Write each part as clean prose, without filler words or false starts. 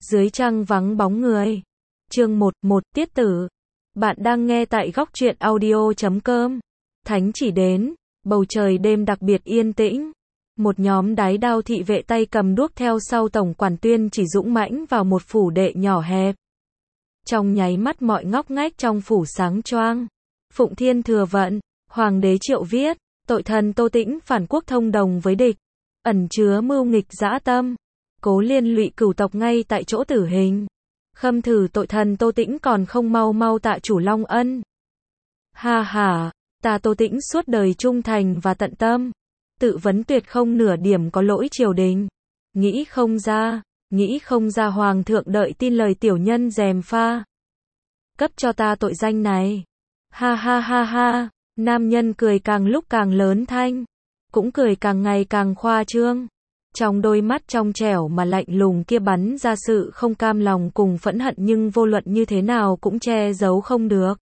Dưới trăng vắng bóng người. Chương 1, tiết tử. Bạn đang nghe tại góc truyện audio.com. Thánh chỉ đến, bầu trời đêm đặc biệt yên tĩnh. Một nhóm đái đao thị vệ tay cầm đuốc theo sau tổng quản Tuyên chỉ dũng mãnh vào một phủ đệ nhỏ hẹp. Trong nháy mắt mọi ngóc ngách trong phủ sáng choang. Phụng Thiên thừa vận, Hoàng đế Triệu viết, tội thần Tô Tĩnh phản quốc thông đồng với địch, ẩn chứa mưu nghịch dã tâm, cố liên lụy cửu tộc ngay tại chỗ tử hình. Khâm thử tội thần Tô Tĩnh còn không mau mau tạ chủ long ân. Ha ha, ta Tô Tĩnh suốt đời trung thành và tận tâm, tự vấn tuyệt không nửa điểm có lỗi triều đình. Nghĩ không ra hoàng thượng đợi tin lời tiểu nhân gièm pha. Cấp cho ta tội danh này. Ha ha ha ha, nam nhân cười càng lúc càng lớn thanh, cũng cười càng ngày càng khoa trương. Trong đôi mắt trong trẻo mà lạnh lùng kia bắn ra sự không cam lòng cùng phẫn hận nhưng vô luận như thế nào cũng che giấu không được.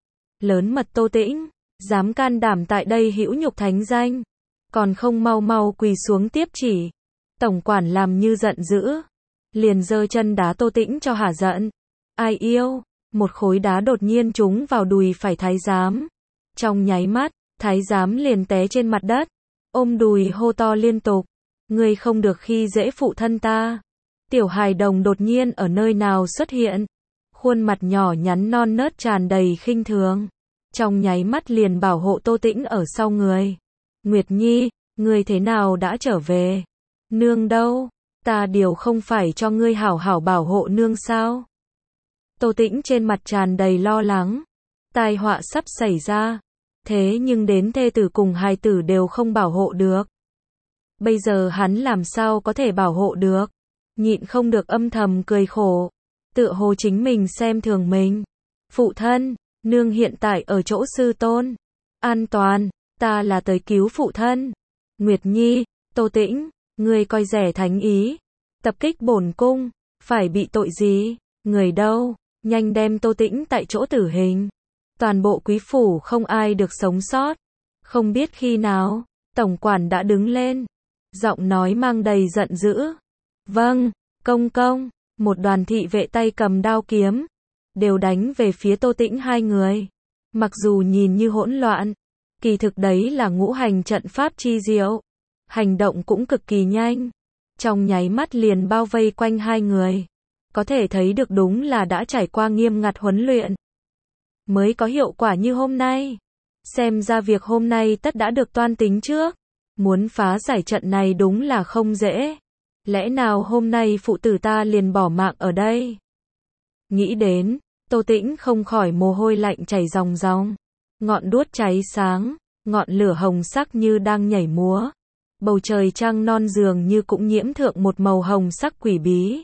Lớn mật Tô Tĩnh, dám can đảm tại đây hữu nhục thánh danh, còn không mau mau quỳ xuống tiếp chỉ. Tổng quản làm như giận dữ, liền giơ chân đá Tô Tĩnh cho hả giận. Ai yêu, một khối đá đột nhiên trúng vào đùi phải thái giám. Trong nháy mắt, thái giám liền té trên mặt đất, ôm đùi hô to liên tục. Ngươi không được khi dễ phụ thân ta. Tiểu hài đồng đột nhiên ở nơi nào xuất hiện, khuôn mặt nhỏ nhắn non nớt tràn đầy khinh thường. Trong nháy mắt liền bảo hộ Tô Tĩnh ở sau người. Nguyệt Nhi, ngươi thế nào đã trở về? Nương đâu? Ta điều không phải cho ngươi hảo hảo bảo hộ nương sao? Tô Tĩnh trên mặt tràn đầy lo lắng. Tai họa sắp xảy ra. Thế nhưng đến thê tử cùng hài tử đều không bảo hộ được. Bây giờ hắn làm sao có thể bảo hộ được? Nhịn không được âm thầm cười khổ. Tựa hồ chính mình xem thường mình. Phụ thân, nương hiện tại ở chỗ sư tôn. An toàn, ta là tới cứu phụ thân. Nguyệt Nhi, Tô Tĩnh, ngươi coi rẻ thánh ý. Tập kích bổn cung, phải bị tội gì? Người đâu? Nhanh đem Tô Tĩnh tại chỗ tử hình. Toàn bộ quý phủ không ai được sống sót. Không biết khi nào, tổng quản đã đứng lên. Giọng nói mang đầy giận dữ. Vâng, công công. Một đoàn thị vệ tay cầm đao kiếm, đều đánh về phía Tô Tĩnh hai người. Mặc dù nhìn như hỗn loạn, kỳ thực đấy là ngũ hành trận pháp chi diệu. Hành động cũng cực kỳ nhanh. Trong nháy mắt liền bao vây quanh hai người. Có thể thấy được đúng là đã trải qua nghiêm ngặt huấn luyện, mới có hiệu quả như hôm nay. Xem ra việc hôm nay tất đã được toan tính trước. Muốn phá giải trận này đúng là không dễ. Lẽ nào hôm nay phụ tử ta liền bỏ mạng ở đây? Nghĩ đến, Tô Tĩnh không khỏi mồ hôi lạnh chảy ròng ròng. Ngọn đuốc cháy sáng, ngọn lửa hồng sắc như đang nhảy múa. Bầu trời trăng non dường như cũng nhiễm thượng một màu hồng sắc quỷ bí.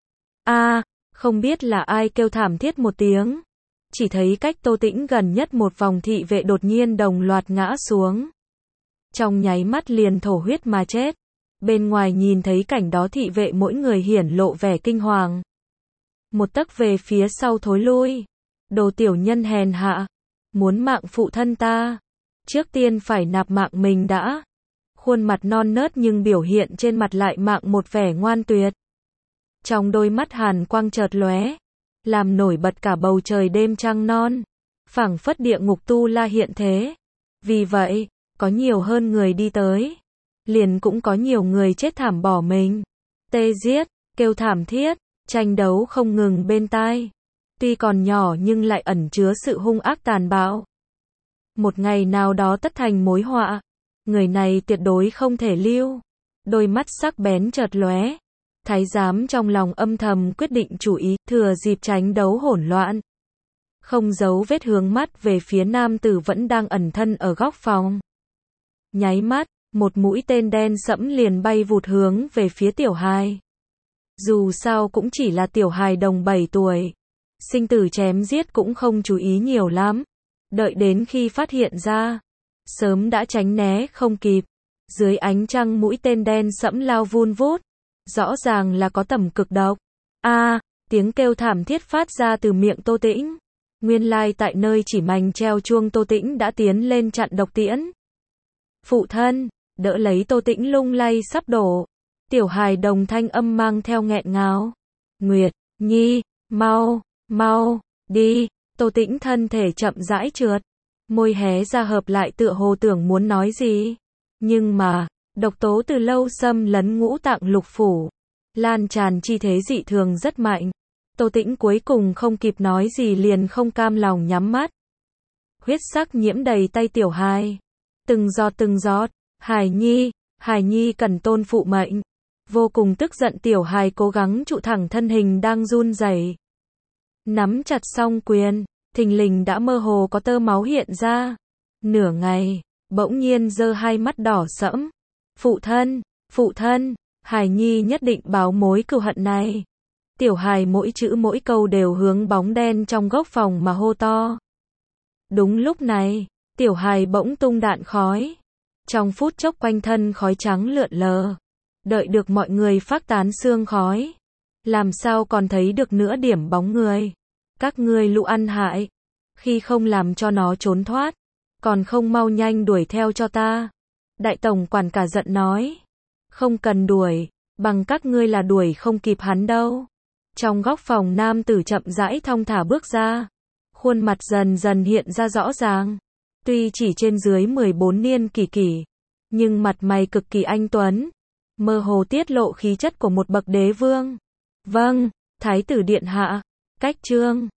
Không biết là ai kêu thảm thiết một tiếng. Chỉ thấy cách Tô Tĩnh gần nhất một vòng thị vệ đột nhiên đồng loạt ngã xuống. Trong nháy mắt liền thổ huyết mà chết. Bên ngoài nhìn thấy cảnh đó thị vệ mỗi người hiển lộ vẻ kinh hoàng. Một tấc về phía sau thối lui. Đồ tiểu nhân hèn hạ. Muốn mạng phụ thân ta. Trước tiên phải nạp mạng mình đã. Khuôn mặt non nớt nhưng biểu hiện trên mặt lại mạng một vẻ ngoan tuyệt. Trong đôi mắt hàn quang chợt lóe, làm nổi bật cả bầu trời đêm trăng non. Phảng phất địa ngục tu la hiện thế. Vì vậy, có nhiều hơn người đi tới, liền cũng có nhiều người chết thảm bỏ mình. Tê giết, kêu thảm thiết, tranh đấu không ngừng bên tai. Tuy còn nhỏ nhưng lại ẩn chứa sự hung ác tàn bạo. Một ngày nào đó tất thành mối họa. Người này tuyệt đối không thể lưu. Đôi mắt sắc bén chợt lóe. Thái giám trong lòng âm thầm quyết định chủ ý, thừa dịp tranh đấu hỗn loạn. Không giấu vết hướng mắt về phía nam tử vẫn đang ẩn thân ở góc phòng. Nháy mắt, một mũi tên đen sẫm liền bay vụt hướng về phía tiểu hài. Dù sao cũng chỉ là tiểu hài đồng 7 tuổi. Sinh tử chém giết cũng không chú ý nhiều lắm. Đợi đến khi phát hiện ra, sớm đã tránh né không kịp. Dưới ánh trăng mũi tên đen sẫm lao vun vút. Rõ ràng là có tầm cực độc. Tiếng kêu thảm thiết phát ra từ miệng Tô Tĩnh. Nguyên lai tại nơi chỉ mành treo chuông Tô Tĩnh đã tiến lên chặn độc tiễn. Phụ thân, đỡ lấy Tô Tĩnh lung lay sắp đổ. Tiểu hài đồng thanh âm mang theo nghẹn ngào. Nguyệt Nhi, mau, mau, đi. Tô Tĩnh thân thể chậm rãi trượt, môi hé ra hợp lại tựa hồ tưởng muốn nói gì. Nhưng mà, độc tố từ lâu xâm lấn ngũ tạng lục phủ, lan tràn chi thế dị thường rất mạnh. Tô Tĩnh cuối cùng không kịp nói gì liền không cam lòng nhắm mắt. Huyết sắc nhiễm đầy tay Tiểu Hài. Từng giọt, Hải Nhi cần tôn phụ mệnh. Vô cùng tức giận Tiểu Hài cố gắng trụ thẳng thân hình đang run rẩy. Nắm chặt song quyền, thình lình đã mơ hồ có tơ máu hiện ra. Nửa ngày, bỗng nhiên giơ hai mắt đỏ sẫm. Phụ thân, Hải Nhi nhất định báo mối cừu hận này. Tiểu Hài mỗi chữ mỗi câu đều hướng bóng đen trong góc phòng mà hô to. Đúng lúc này, Tiểu Hài bỗng tung đạn khói. Trong phút chốc quanh thân khói trắng lượn lờ. Đợi được mọi người phát tán sương khói, làm sao còn thấy được nửa điểm bóng người. Các ngươi lũ ăn hại, khi không làm cho nó trốn thoát, còn không mau nhanh đuổi theo cho ta. Đại tổng quản cả giận nói. Không cần đuổi, bằng các ngươi là đuổi không kịp hắn đâu. Trong góc phòng nam tử chậm rãi thong thả bước ra. Khuôn mặt dần dần hiện ra rõ ràng. Tuy chỉ trên dưới 14 niên kỷ, nhưng mặt mày cực kỳ anh tuấn. Mơ hồ tiết lộ khí chất của một bậc đế vương. Vâng, Thái tử điện hạ. Cách chương